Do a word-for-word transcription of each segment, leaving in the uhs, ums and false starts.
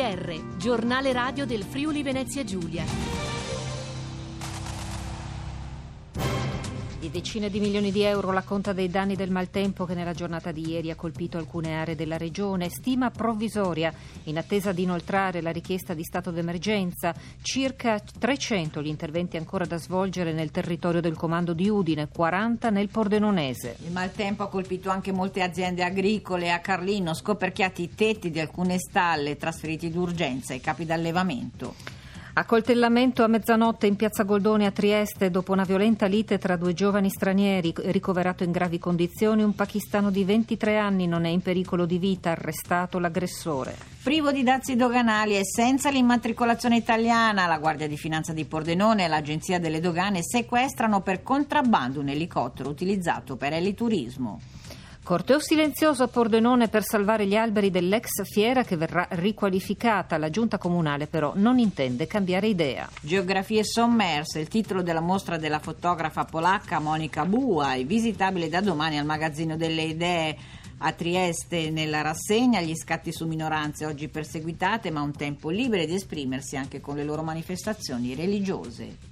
R, giornale radio del Friuli Venezia Giulia. Di decine di milioni di euro la conta dei danni del maltempo che nella giornata di ieri ha colpito alcune aree della regione. Stima provvisoria in attesa di inoltrare la richiesta di stato d'emergenza. Circa trecento gli interventi ancora da svolgere nel territorio del comando di Udine, quaranta nel Pordenonese. Il maltempo ha colpito anche molte aziende agricole. A Carlino scoperchiati i tetti di alcune stalle, trasferiti d'urgenza i capi d'allevamento. Accoltellamento a mezzanotte in piazza Goldoni a Trieste dopo una violenta lite tra due giovani stranieri. Ricoverato in gravi condizioni un pakistano di ventitré anni, non è in pericolo di vita, arrestato l'aggressore. Privo di dazi doganali e senza l'immatricolazione italiana, la Guardia di Finanza di Pordenone e l'Agenzia delle Dogane sequestrano per contrabbando un elicottero utilizzato per eliturismo. Corteo silenzioso a Pordenone per salvare gli alberi dell'ex fiera che verrà riqualificata. La giunta comunale però non intende cambiare idea. Geografie sommerse, il titolo della mostra della fotografa polacca Monika Buaj, visitabile da domani al Magazzino delle Idee a Trieste. Nella rassegna gli scatti su minoranze oggi perseguitate, ma un tempo libero di esprimersi anche con le loro manifestazioni religiose.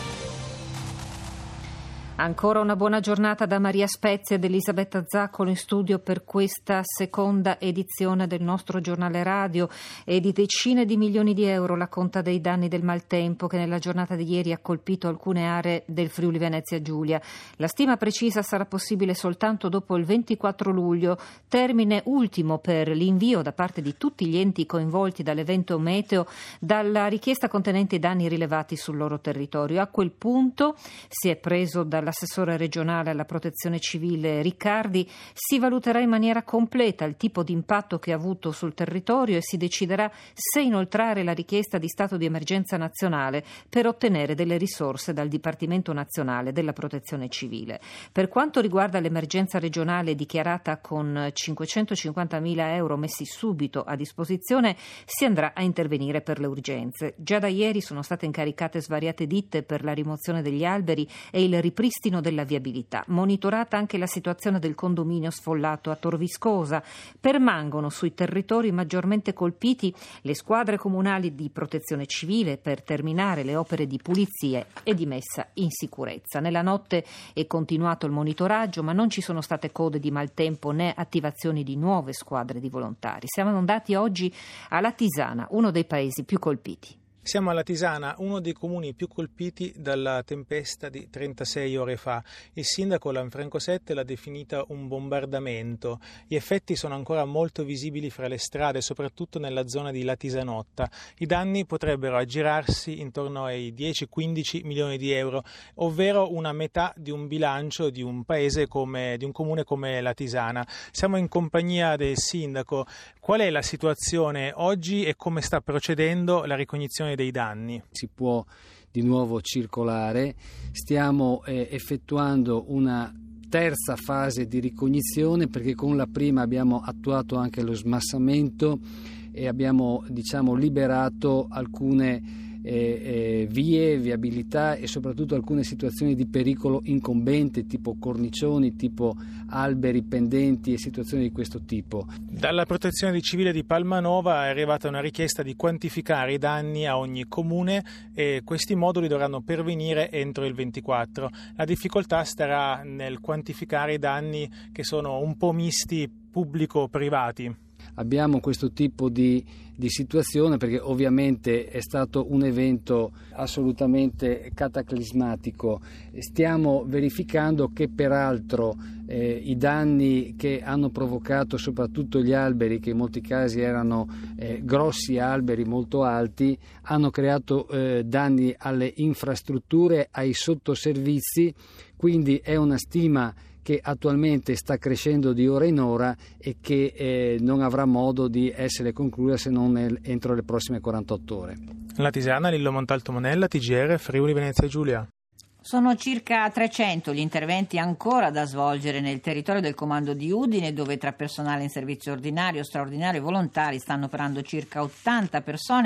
Ancora una buona giornata da Maria Spezia ed Elisabetta Zaccolo in studio per questa seconda edizione del nostro giornale radio. E di decine di milioni di euro la conta dei danni del maltempo che nella giornata di ieri ha colpito alcune aree del Friuli Venezia Giulia. La stima precisa sarà possibile soltanto dopo il ventiquattro luglio, termine ultimo per l'invio da parte di tutti gli enti coinvolti dall'evento meteo dalla richiesta contenente i danni rilevati sul loro territorio. A quel punto si è preso dalla L'assessore regionale alla protezione civile Riccardi, si valuterà in maniera completa il tipo di impatto che ha avuto sul territorio e si deciderà se inoltrare la richiesta di stato di emergenza nazionale per ottenere delle risorse dal Dipartimento Nazionale della Protezione Civile. Per quanto riguarda l'emergenza regionale dichiarata con cinquecentocinquantamila euro messi subito a disposizione, si andrà a intervenire per le urgenze. Già da ieri sono state incaricate svariate ditte per la rimozione degli alberi e il ripristino della viabilità. Monitorata anche la situazione del condominio sfollato a Tor Viscosa. Permangono sui territori maggiormente colpiti le squadre comunali di protezione civile per terminare le opere di pulizia e di messa in sicurezza. Nella notte è continuato il monitoraggio, ma non ci sono state code di maltempo né attivazioni di nuove squadre di volontari. Siamo andati oggi alla Tisana, uno dei paesi più colpiti. Siamo alla Tisana, uno dei comuni più colpiti dalla tempesta di trentasei ore fa. Il sindaco Lanfranco Sette l'ha definita un bombardamento. Gli effetti sono ancora molto visibili fra le strade, soprattutto nella zona di La Tisanotta. I danni potrebbero aggirarsi intorno ai dieci quindici milioni di euro, ovvero una metà di un bilancio di un paese come, di un comune come La Tisana. Siamo in compagnia del sindaco. Qual è la situazione oggi e come sta procedendo la ricognizione dei danni? Si può di nuovo circolare, stiamo eh, effettuando una terza fase di ricognizione perché con la prima abbiamo attuato anche lo smassamento e abbiamo diciamo liberato alcune eh, eh, vie, viabilità e soprattutto alcune situazioni di pericolo incombente tipo cornicioni, tipo alberi pendenti e situazioni di questo tipo. Dalla Protezione Civile di Palmanova è arrivata una richiesta di quantificare i danni a ogni comune e questi moduli dovranno pervenire entro il ventiquattro. La difficoltà starà nel quantificare i danni che sono un po' misti pubblico-privati. Abbiamo questo tipo di, di situazione perché ovviamente è stato un evento assolutamente cataclismatico. Stiamo verificando che peraltro eh, i danni che hanno provocato soprattutto gli alberi, che in molti casi erano eh, grossi alberi molto alti, hanno creato eh, danni alle infrastrutture, ai sottoservizi, quindi è una stima che attualmente sta crescendo di ora in ora e che eh, non avrà modo di essere conclusa se non nel, entro le prossime quarantotto ore. La Tisana, Lillo Montalto Monella, T G R, Friuli Venezia Giulia. Sono circa trecento gli interventi ancora da svolgere nel territorio del comando di Udine, dove tra personale in servizio ordinario, straordinario e volontari stanno operando circa ottanta persone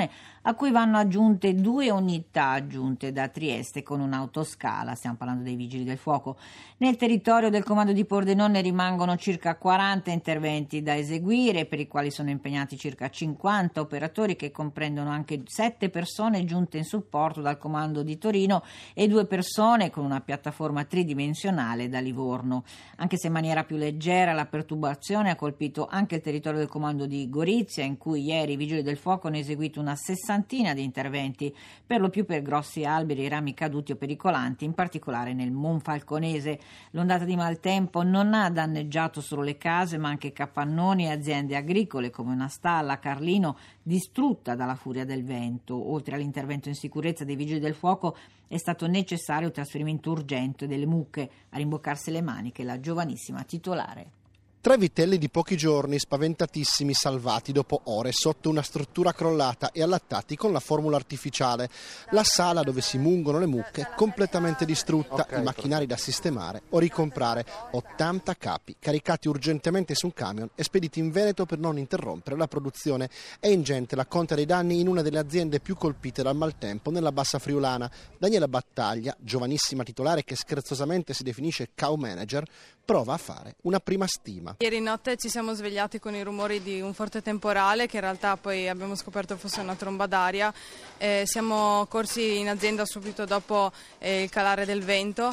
a cui vanno aggiunte due unità aggiunte da Trieste con un'autoscala. Stiamo parlando dei Vigili del Fuoco. Nel territorio del comando di Pordenone rimangono circa quaranta interventi da eseguire, per i quali sono impegnati circa cinquanta operatori, che comprendono anche sette persone giunte in supporto dal comando di Torino e due persone con una piattaforma tridimensionale da Livorno. Anche se in maniera più leggera, la perturbazione ha colpito anche il territorio del comando di Gorizia, in cui ieri i Vigili del Fuoco hanno eseguito una sessantina di interventi, per lo più per grossi alberi, rami caduti o pericolanti, in particolare nel Monfalconese. L'ondata di maltempo non ha danneggiato solo le case, ma anche capannoni e aziende agricole, come una stalla a Carlino distrutta dalla furia del vento. Oltre all'intervento in sicurezza dei Vigili del Fuoco, è stato necessario il trasferimento urgente delle mucche. A rimboccarsi le maniche la giovanissima titolare. Tre vitelli di pochi giorni, spaventatissimi, salvati dopo ore sotto una struttura crollata e allattati con la formula artificiale. La sala dove si mungono le mucche completamente distrutta, okay, i macchinari da sistemare o ricomprare. ottanta capi caricati urgentemente su un camion e spediti in Veneto per non interrompere la produzione. È ingente la conta dei danni in una delle aziende più colpite dal maltempo nella Bassa Friulana. Daniela Battaglia, giovanissima titolare che scherzosamente si definisce cow manager, prova a fare una prima stima. Ieri notte ci siamo svegliati con i rumori di un forte temporale, che in realtà poi abbiamo scoperto fosse una tromba d'aria. Eh, siamo corsi in azienda subito dopo eh, il calare del vento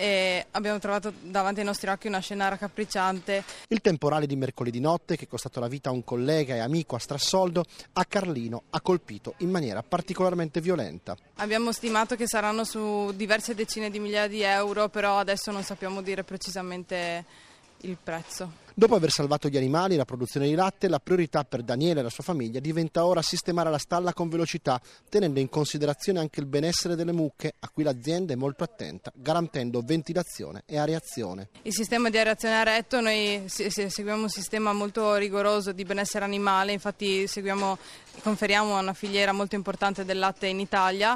e abbiamo trovato davanti ai nostri occhi una scena raccapricciante. Il temporale di mercoledì notte, che è costato la vita a un collega e amico a Strassoldo, a Carlino ha colpito in maniera particolarmente violenta. Abbiamo stimato che saranno su diverse decine di migliaia di euro, però adesso non sappiamo dire precisamente il prezzo. Dopo aver salvato gli animali e la produzione di latte, la priorità per Daniele e la sua famiglia diventa ora sistemare la stalla con velocità, tenendo in considerazione anche il benessere delle mucche, a cui l'azienda è molto attenta, garantendo ventilazione e areazione. Il sistema di areazione a retto, noi seguiamo un sistema molto rigoroso di benessere animale, infatti seguiamo, conferiamo una filiera molto importante del latte in Italia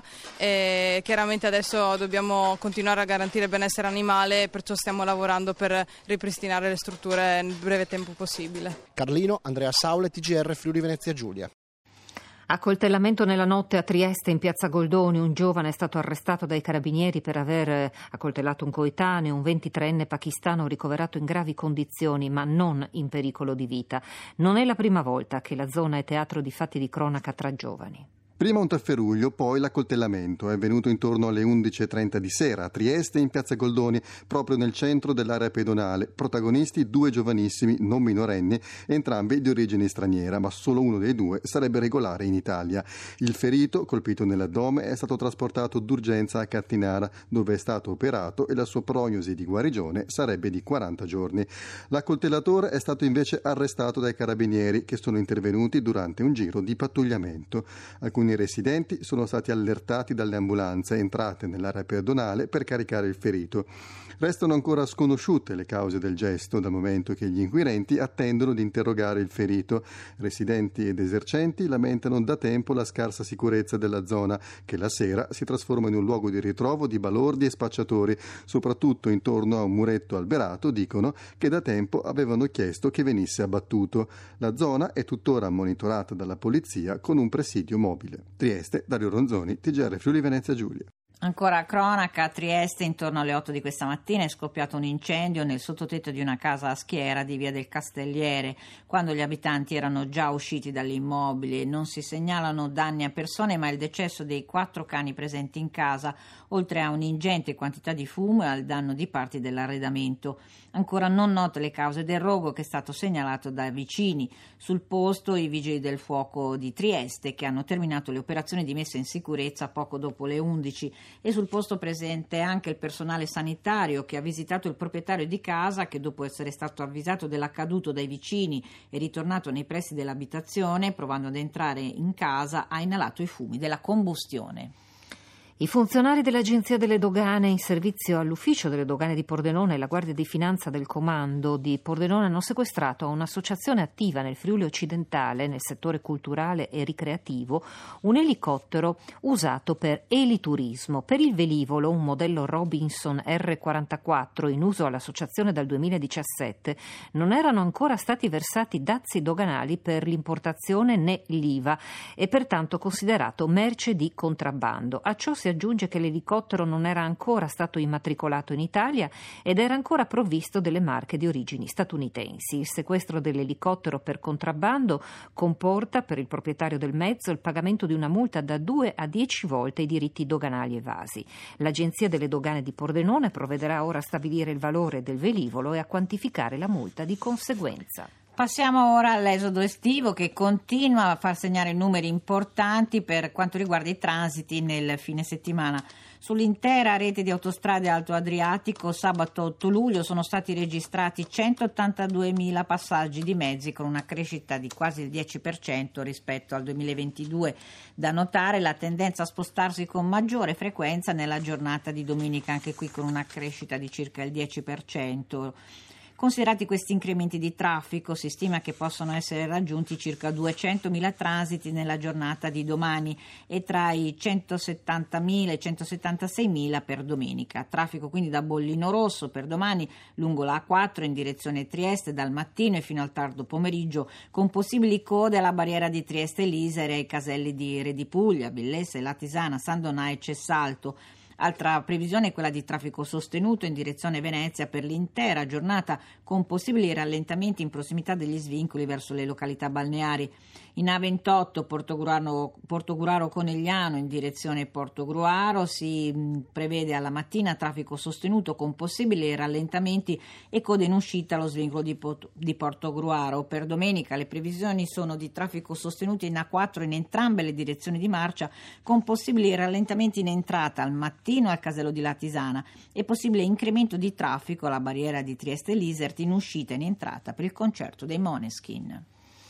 e chiaramente adesso dobbiamo continuare a garantire il benessere animale, perciò stiamo lavorando per ripristinare le strutture nel breve tempo possibile. Carlino, Andrea Saule, T G R Friuli Venezia Giulia. Accoltellamento nella notte a Trieste, in piazza Goldoni. Un giovane è stato arrestato dai carabinieri per aver accoltellato un coetaneo, un ventitreenne pakistano ricoverato in gravi condizioni ma non in pericolo di vita. Non è la prima volta che la zona è teatro di fatti di cronaca tra giovani. Prima un tafferuglio, poi l'accoltellamento. È avvenuto intorno alle undici e trenta di sera a Trieste, in piazza Goldoni, proprio nel centro dell'area pedonale. Protagonisti due giovanissimi, non minorenni, entrambi di origine straniera, ma solo uno dei due sarebbe regolare in Italia. Il ferito, colpito nell'addome, è stato trasportato d'urgenza a Cattinara, dove è stato operato e la sua prognosi di guarigione sarebbe di quaranta giorni. L'accoltellatore è stato invece arrestato dai carabinieri, che sono intervenuti durante un giro di pattugliamento. Alcuni I residenti sono stati allertati dalle ambulanze entrate nell'area pedonale per caricare il ferito. Restano ancora sconosciute le cause del gesto, dal momento che gli inquirenti attendono di interrogare il ferito. Residenti ed esercenti lamentano da tempo la scarsa sicurezza della zona, che la sera si trasforma in un luogo di ritrovo di balordi e spacciatori, soprattutto intorno a un muretto alberato, dicono, che da tempo avevano chiesto che venisse abbattuto. La zona è tuttora monitorata dalla polizia con un presidio mobile. Trieste, Dario Ronzoni, T G R Friuli Venezia Giulia. Ancora cronaca, a Trieste intorno alle otto di questa mattina è scoppiato un incendio nel sottotetto di una casa a Schiera di via del Castelliere, quando gli abitanti erano già usciti dall'immobile. Non si segnalano danni a persone, ma il decesso dei quattro cani presenti in casa, oltre a un'ingente quantità di fumo e al danno di parti dell'arredamento. Ancora non note le cause del rogo, che è stato segnalato da vicini. Sul posto i vigili del fuoco di Trieste, che hanno terminato le operazioni di messa in sicurezza poco dopo le undici. E sul posto presente anche il personale sanitario, che ha visitato il proprietario di casa, che dopo essere stato avvisato dell'accaduto dai vicini e ritornato nei pressi dell'abitazione, provando ad entrare in casa, ha inalato i fumi della combustione. I funzionari dell'Agenzia delle Dogane in servizio all'Ufficio delle Dogane di Pordenone e la Guardia di Finanza del Comando di Pordenone hanno sequestrato a un'associazione attiva nel Friuli occidentale, nel settore culturale e ricreativo, un elicottero usato per eliturismo. Per il velivolo, un modello Robinson erre quarantaquattro in uso all'associazione dal duemiladiciassette, non erano ancora stati versati dazi doganali per l'importazione né l'I V A e pertanto considerato merce di contrabbando. A ciò si aggiunge che l'elicottero non era ancora stato immatricolato in Italia ed era ancora provvisto delle marche di origini statunitensi. Il sequestro dell'elicottero per contrabbando comporta per il proprietario del mezzo il pagamento di una multa da due a dieci volte i diritti doganali evasi. L'Agenzia delle Dogane di Pordenone provvederà ora a stabilire il valore del velivolo e a quantificare la multa di conseguenza. Passiamo ora all'esodo estivo che continua a far segnare numeri importanti per quanto riguarda i transiti nel fine settimana. Sull'intera rete di autostrade Alto Adriatico sabato otto luglio sono stati registrati centottantaduemila passaggi di mezzi con una crescita di quasi il dieci per cento rispetto al duemilaventidue. Da notare la tendenza a spostarsi con maggiore frequenza nella giornata di domenica, anche qui con una crescita di circa il dieci per cento. Considerati questi incrementi di traffico, si stima che possono essere raggiunti circa duecentomila transiti nella giornata di domani e tra i centosettantamila e i centosettantaseimila per domenica. Traffico quindi da bollino rosso per domani lungo la A quattro in direzione Trieste dal mattino e fino al tardo pomeriggio, con possibili code alla barriera di Trieste-Lisere e ai caselli di Re di Puglia, Villesse, Latisana, San Donà e Cessalto. Altra previsione è quella di traffico sostenuto in direzione Venezia per l'intera giornata, con possibili rallentamenti in prossimità degli svincoli verso le località balneari. In A ventotto Portogruaro, Portogruaro Conegliano in direzione Portogruaro si mh, prevede alla mattina traffico sostenuto con possibili rallentamenti e code in uscita allo svincolo di, di Portogruaro. Per domenica le previsioni sono di traffico sostenuto in A quattro in entrambe le direzioni di marcia, con possibili rallentamenti in entrata al mattino al casello di Latisana e possibile incremento di traffico alla barriera di Trieste-Lisert in uscita e in entrata per il concerto dei Måneskin.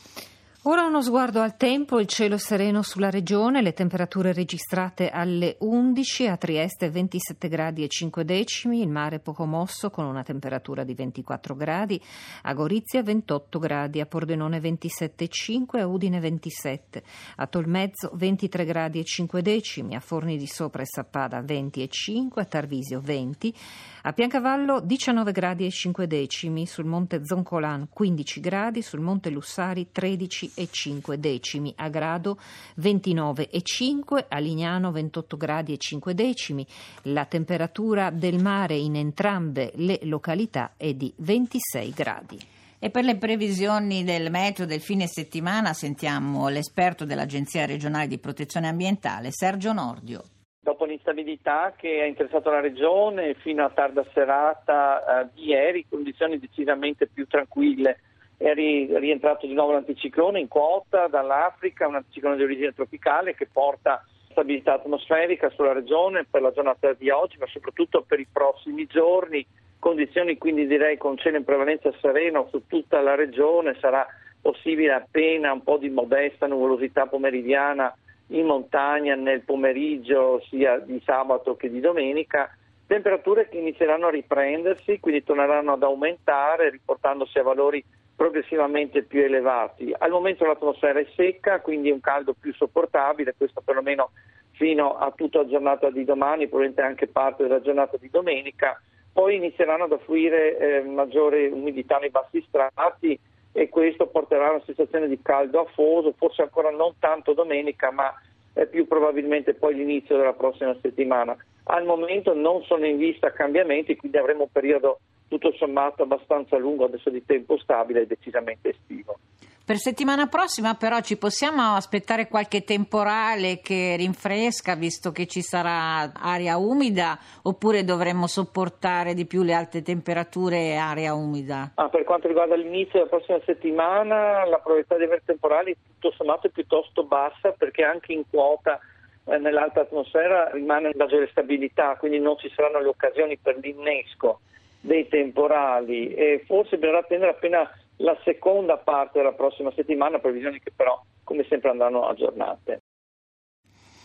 Ora uno sguardo al tempo, il cielo sereno sulla regione, le temperature registrate alle undici, a Trieste ventisette gradi e cinque decimi, il mare poco mosso con una temperatura di ventiquattro gradi, a Gorizia ventotto gradi, a Pordenone ventisette virgola cinque, a Udine ventisette, a Tolmezzo ventitré gradi e cinque decimi, a Forni di Sopra e Sappada venti virgola cinque, a Tarvisio venti, a Piancavallo diciannove gradi e cinque decimi, sul monte Zoncolan quindici gradi, sul monte Lussari tredici e cinque decimi, a Grado ventinove e cinque, a Lignano ventotto gradi e cinque decimi, la temperatura del mare in entrambe le località è di ventisei gradi. E per le previsioni del meteo del fine settimana sentiamo l'esperto dell'Agenzia regionale di protezione ambientale Sergio Nordio. Dopo l'instabilità che ha interessato la regione fino a tarda serata eh, di ieri, condizioni decisamente più tranquille, è ri- rientrato di nuovo l'anticiclone in quota dall'Africa, un anticiclone di origine tropicale che porta stabilità atmosferica sulla regione per la giornata di oggi, ma soprattutto per i prossimi giorni, condizioni quindi direi con cielo in prevalenza sereno su tutta la regione, sarà possibile appena un po' di modesta nuvolosità pomeridiana in montagna nel pomeriggio sia di sabato che di domenica, temperature che inizieranno a riprendersi, quindi torneranno ad aumentare riportandosi a valori progressivamente più elevati. Al momento l'atmosfera è secca, quindi un caldo più sopportabile, questo perlomeno fino a tutta la giornata di domani, probabilmente anche parte della giornata di domenica, poi inizieranno ad affluire eh, maggiore umidità nei bassi strati e questo porterà a una sensazione di caldo afoso, forse ancora non tanto domenica, ma eh, più probabilmente poi l'inizio della prossima settimana. Al momento non sono in vista cambiamenti, quindi avremo un periodo tutto sommato abbastanza lungo adesso di tempo stabile e decisamente estivo. Per settimana prossima però ci possiamo aspettare qualche temporale che rinfresca visto che ci sarà aria umida oppure dovremmo sopportare di più le alte temperature e aria umida? Ah, per quanto riguarda l'inizio della prossima settimana la probabilità di avere temporali tutto sommato è piuttosto bassa perché anche in quota eh, nell'alta atmosfera rimane maggiore stabilità, quindi non ci saranno le occasioni per l'innesco dei temporali e forse bisognerà attendere appena la seconda parte della prossima settimana, previsioni che però come sempre andranno aggiornate.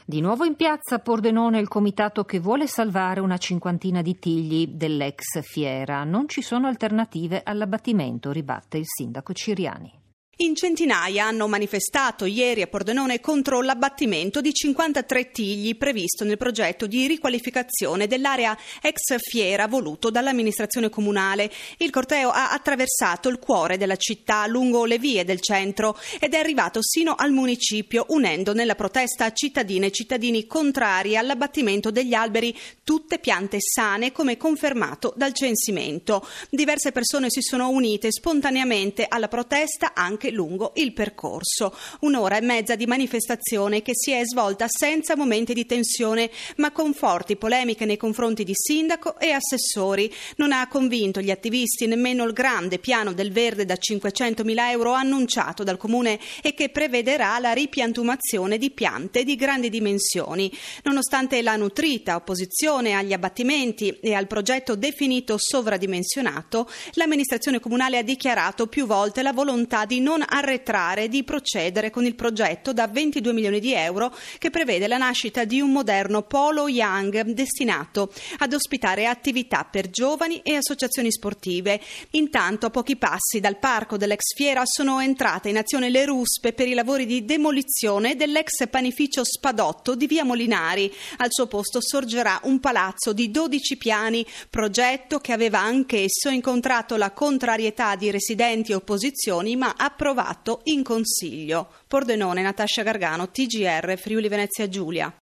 Di nuovo in piazza a Pordenone il comitato che vuole salvare una cinquantina di tigli dell'ex fiera. Non ci sono alternative all'abbattimento, ribatte il sindaco Ciriani. In centinaia hanno manifestato ieri a Pordenone contro l'abbattimento di cinquantatré tigli previsto nel progetto di riqualificazione dell'area ex fiera voluto dall'amministrazione comunale. Il corteo ha attraversato il cuore della città lungo le vie del centro ed è arrivato sino al municipio, unendo nella protesta cittadine e cittadini contrari all'abbattimento degli alberi, tutte piante sane come confermato dal censimento. Diverse persone si sono unite spontaneamente alla protesta anche lungo il percorso. Un'ora e mezza di manifestazione che si è svolta senza momenti di tensione, ma con forti polemiche nei confronti di sindaco e assessori. Non ha convinto gli attivisti nemmeno il grande piano del verde da cinquecentomila euro annunciato dal comune e che prevederà la ripiantumazione di piante di grandi dimensioni. Nonostante la nutrita opposizione agli abbattimenti e al progetto definito sovradimensionato, l'amministrazione comunale ha dichiarato più volte la volontà di non arretrare e di procedere con il progetto da ventidue milioni di euro che prevede la nascita di un moderno polo young destinato ad ospitare attività per giovani e associazioni sportive. Intanto, a pochi passi dal parco dell'ex fiera sono entrate in azione le ruspe per i lavori di demolizione dell'ex panificio Spadotto di via Molinari. Al suo posto sorgerà un palazzo di dodici piani, progetto che aveva anch'esso incontrato la contrarietà di residenti e opposizioni, ma approvato in Consiglio. Pordenone, Natascia Gargano, T G R, Friuli Venezia Giulia.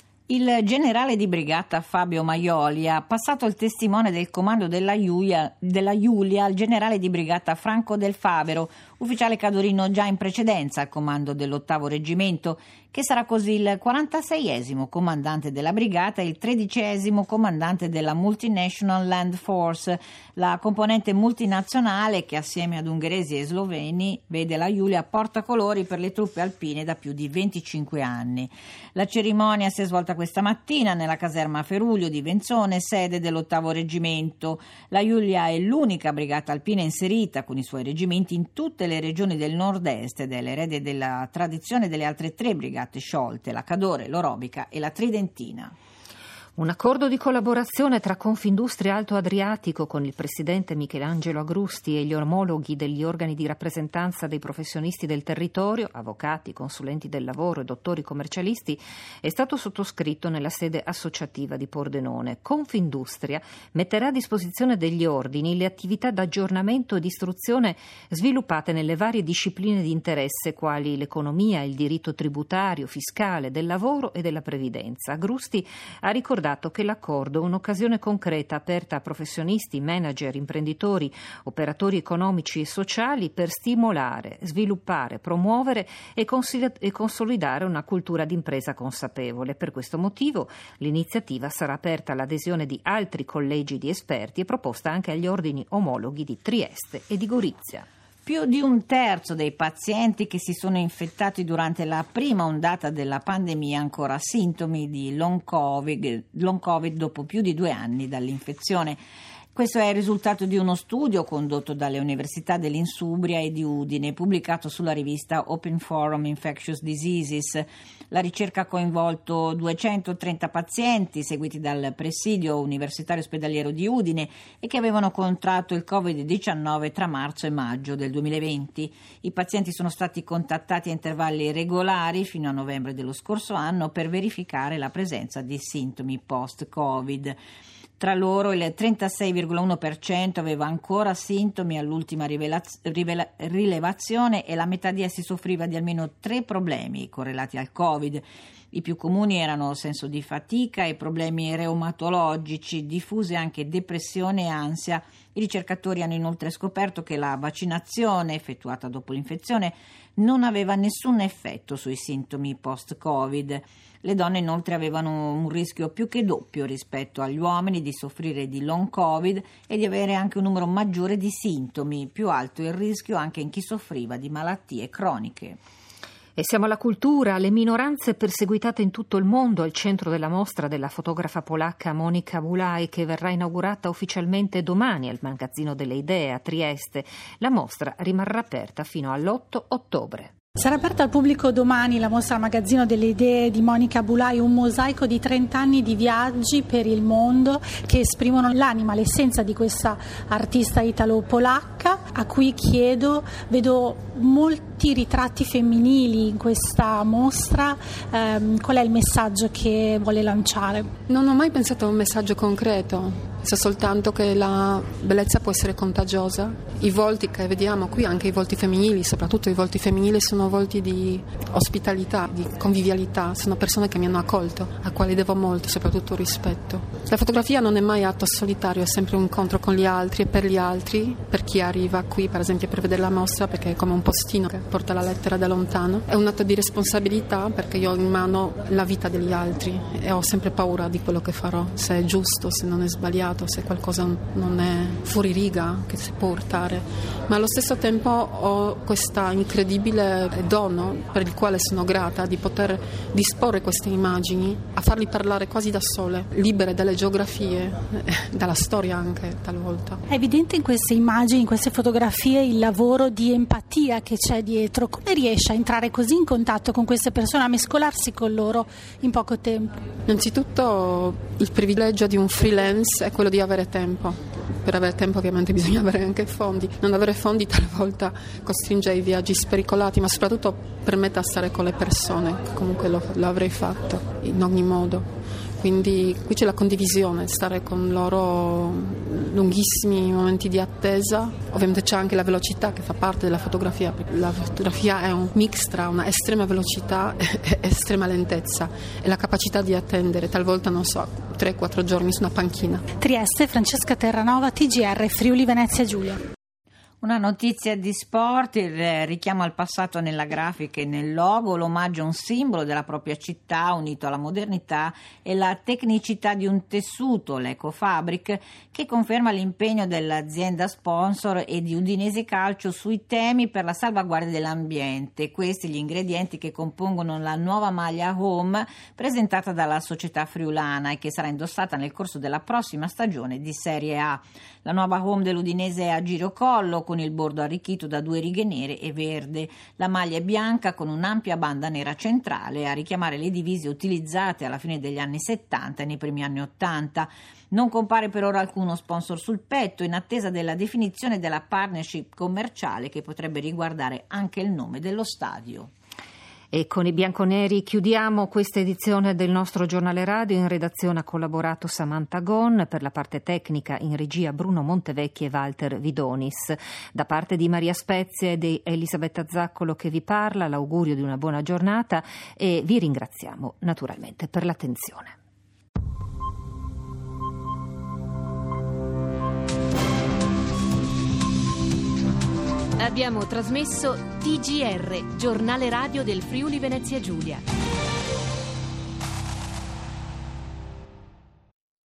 Il generale di brigata Fabio Maioli ha passato il testimone del comando della Giulia, della Giulia al generale di brigata Franco Del Favero, ufficiale cadorino già in precedenza al comando dell'ottavo reggimento, che sarà così il quarantaseiesimo comandante della brigata e il tredicesimo comandante della Multinational Land Force, la componente multinazionale che assieme ad ungheresi e sloveni vede la Giulia portacolori per le truppe alpine da più di venticinque anni. La cerimonia si è svolta questa mattina nella caserma Ferulio di Venzone, sede dell'ottavo reggimento. La Giulia è l'unica brigata alpina inserita con i suoi reggimenti in tutte le regioni del nord-est ed è l'erede della tradizione delle altre tre brigate sciolte, la Cadore, l'Orobica e la Tridentina. Un accordo di collaborazione tra Confindustria Alto Adriatico con il presidente Michelangelo Agrusti e gli omologhi degli organi di rappresentanza dei professionisti del territorio, avvocati, consulenti del lavoro e dottori commercialisti, è stato sottoscritto nella sede associativa di Pordenone. Confindustria metterà a disposizione degli ordini le attività d'aggiornamento e di istruzione sviluppate nelle varie discipline di interesse quali l'economia, il diritto tributario, fiscale, del lavoro e della previdenza. Agrusti ha ricordato che l'accordo è un'occasione concreta aperta a professionisti, manager, imprenditori, operatori economici e sociali per stimolare, sviluppare, promuovere e, consil- e consolidare una cultura d'impresa consapevole. Per questo motivo l'iniziativa sarà aperta all'adesione di altri collegi di esperti e proposta anche agli ordini omologhi di Trieste e di Gorizia. Più di un terzo dei pazienti che si sono infettati durante la prima ondata della pandemia ancora sintomi di long COVID, long COVID dopo più di due anni dall'infezione. Questo è il risultato di uno studio condotto dalle università dell'Insubria e di Udine, pubblicato sulla rivista Open Forum Infectious Diseases. La ricerca ha coinvolto duecentotrenta pazienti seguiti dal presidio universitario ospedaliero di Udine e che avevano contratto il covid diciannove tra marzo e maggio del duemilaventi. I pazienti sono stati contattati a intervalli regolari fino a novembre dello scorso anno per verificare la presenza di sintomi post-Covid. Tra loro il trentasei virgola uno per cento aveva ancora sintomi all'ultima rivelaz- rivela- rilevazione e la metà di essi soffriva di almeno tre problemi correlati al Covid. I più comuni erano senso di fatica e problemi reumatologici, diffuse anche depressione e ansia. I ricercatori hanno inoltre scoperto che la vaccinazione effettuata dopo l'infezione non aveva nessun effetto sui sintomi post-Covid. Le donne inoltre avevano un rischio più che doppio rispetto agli uomini di soffrire di long Covid e di avere anche un numero maggiore di sintomi, più alto il rischio anche in chi soffriva di malattie croniche. E siamo alla cultura, le minoranze perseguitate in tutto il mondo, al centro della mostra della fotografa polacca Monika Bulaj, che verrà inaugurata ufficialmente domani al Magazzino delle Idee a Trieste. La mostra rimarrà aperta fino all'otto ottobre. Sarà aperta al pubblico domani la mostra al Magazzino delle Idee di Monica Bulai, un mosaico di trenta anni di viaggi per il mondo che esprimono l'anima, l'essenza di questa artista italo-polacca, a cui chiedo, vedo molti ritratti femminili in questa mostra, ehm, qual è il messaggio che vuole lanciare? Non ho mai pensato a un messaggio concreto. So soltanto che la bellezza può essere contagiosa. I volti che vediamo qui, anche i volti femminili, soprattutto i volti femminili, sono volti di ospitalità, di convivialità, sono persone che mi hanno accolto, a quali devo molto, soprattutto rispetto. La fotografia non è mai atto solitario, è sempre un incontro con gli altri e per gli altri, per chi arriva qui per esempio per vedere la mostra, perché è come un postino che porta la lettera da lontano. È un atto di responsabilità perché io ho in mano la vita degli altri e ho sempre paura di quello che farò, se è giusto, se non è sbagliato, se qualcosa non è fuori riga che si può urtare, ma allo stesso tempo ho questa incredibile dono per il quale sono grata di poter disporre queste immagini, a farli parlare quasi da sole, libere dalle geografie, dalla storia anche talvolta. È evidente in queste immagini, in queste fotografie, il lavoro di empatia che c'è dietro. Come riesce a entrare così in contatto con queste persone, a mescolarsi con loro in poco tempo? Innanzitutto il privilegio di un freelance è quello di avere tempo. Per avere tempo ovviamente bisogna avere anche fondi. Non avere fondi talvolta costringe ai viaggi spericolati, ma soprattutto permette a stare con le persone, che comunque lo, lo avrei fatto in ogni modo. Quindi qui c'è la condivisione, stare con loro lunghissimi momenti di attesa. Ovviamente c'è anche la velocità che fa parte della fotografia, perché la fotografia è un mix tra una estrema velocità e estrema lentezza e la capacità di attendere, talvolta non so, tre quattro giorni su una panchina. Trieste, Francesca Terranova, T G R, Friuli Venezia Giulia. Una notizia di sport, il richiamo al passato nella grafica e nel logo, l'omaggio a un simbolo della propria città unito alla modernità e la tecnicità di un tessuto, l'Ecofabric, che conferma l'impegno dell'azienda sponsor e di Udinese Calcio sui temi per la salvaguardia dell'ambiente. Questi gli ingredienti che compongono la nuova maglia home presentata dalla società friulana e che sarà indossata nel corso della prossima stagione di Serie A. La nuova home dell'Udinese è a girocollo con il bordo arricchito da due righe nere e verde. La maglia è bianca con un'ampia banda nera centrale a richiamare le divise utilizzate alla fine degli anni settanta e nei primi anni ottanta. Non compare per ora alcuno sponsor sul petto, in attesa della definizione della partnership commerciale che potrebbe riguardare anche il nome dello stadio. E con i bianconeri chiudiamo questa edizione del nostro giornale radio. In redazione ha collaborato Samantha Gon, per la parte tecnica in regia Bruno Montevecchi e Walter Vidonis. Da parte di Maria Spezia e di Elisabetta Zaccolo che vi parla, l'augurio di una buona giornata e vi ringraziamo naturalmente per l'attenzione. Abbiamo trasmesso T G R, giornale radio del Friuli Venezia Giulia.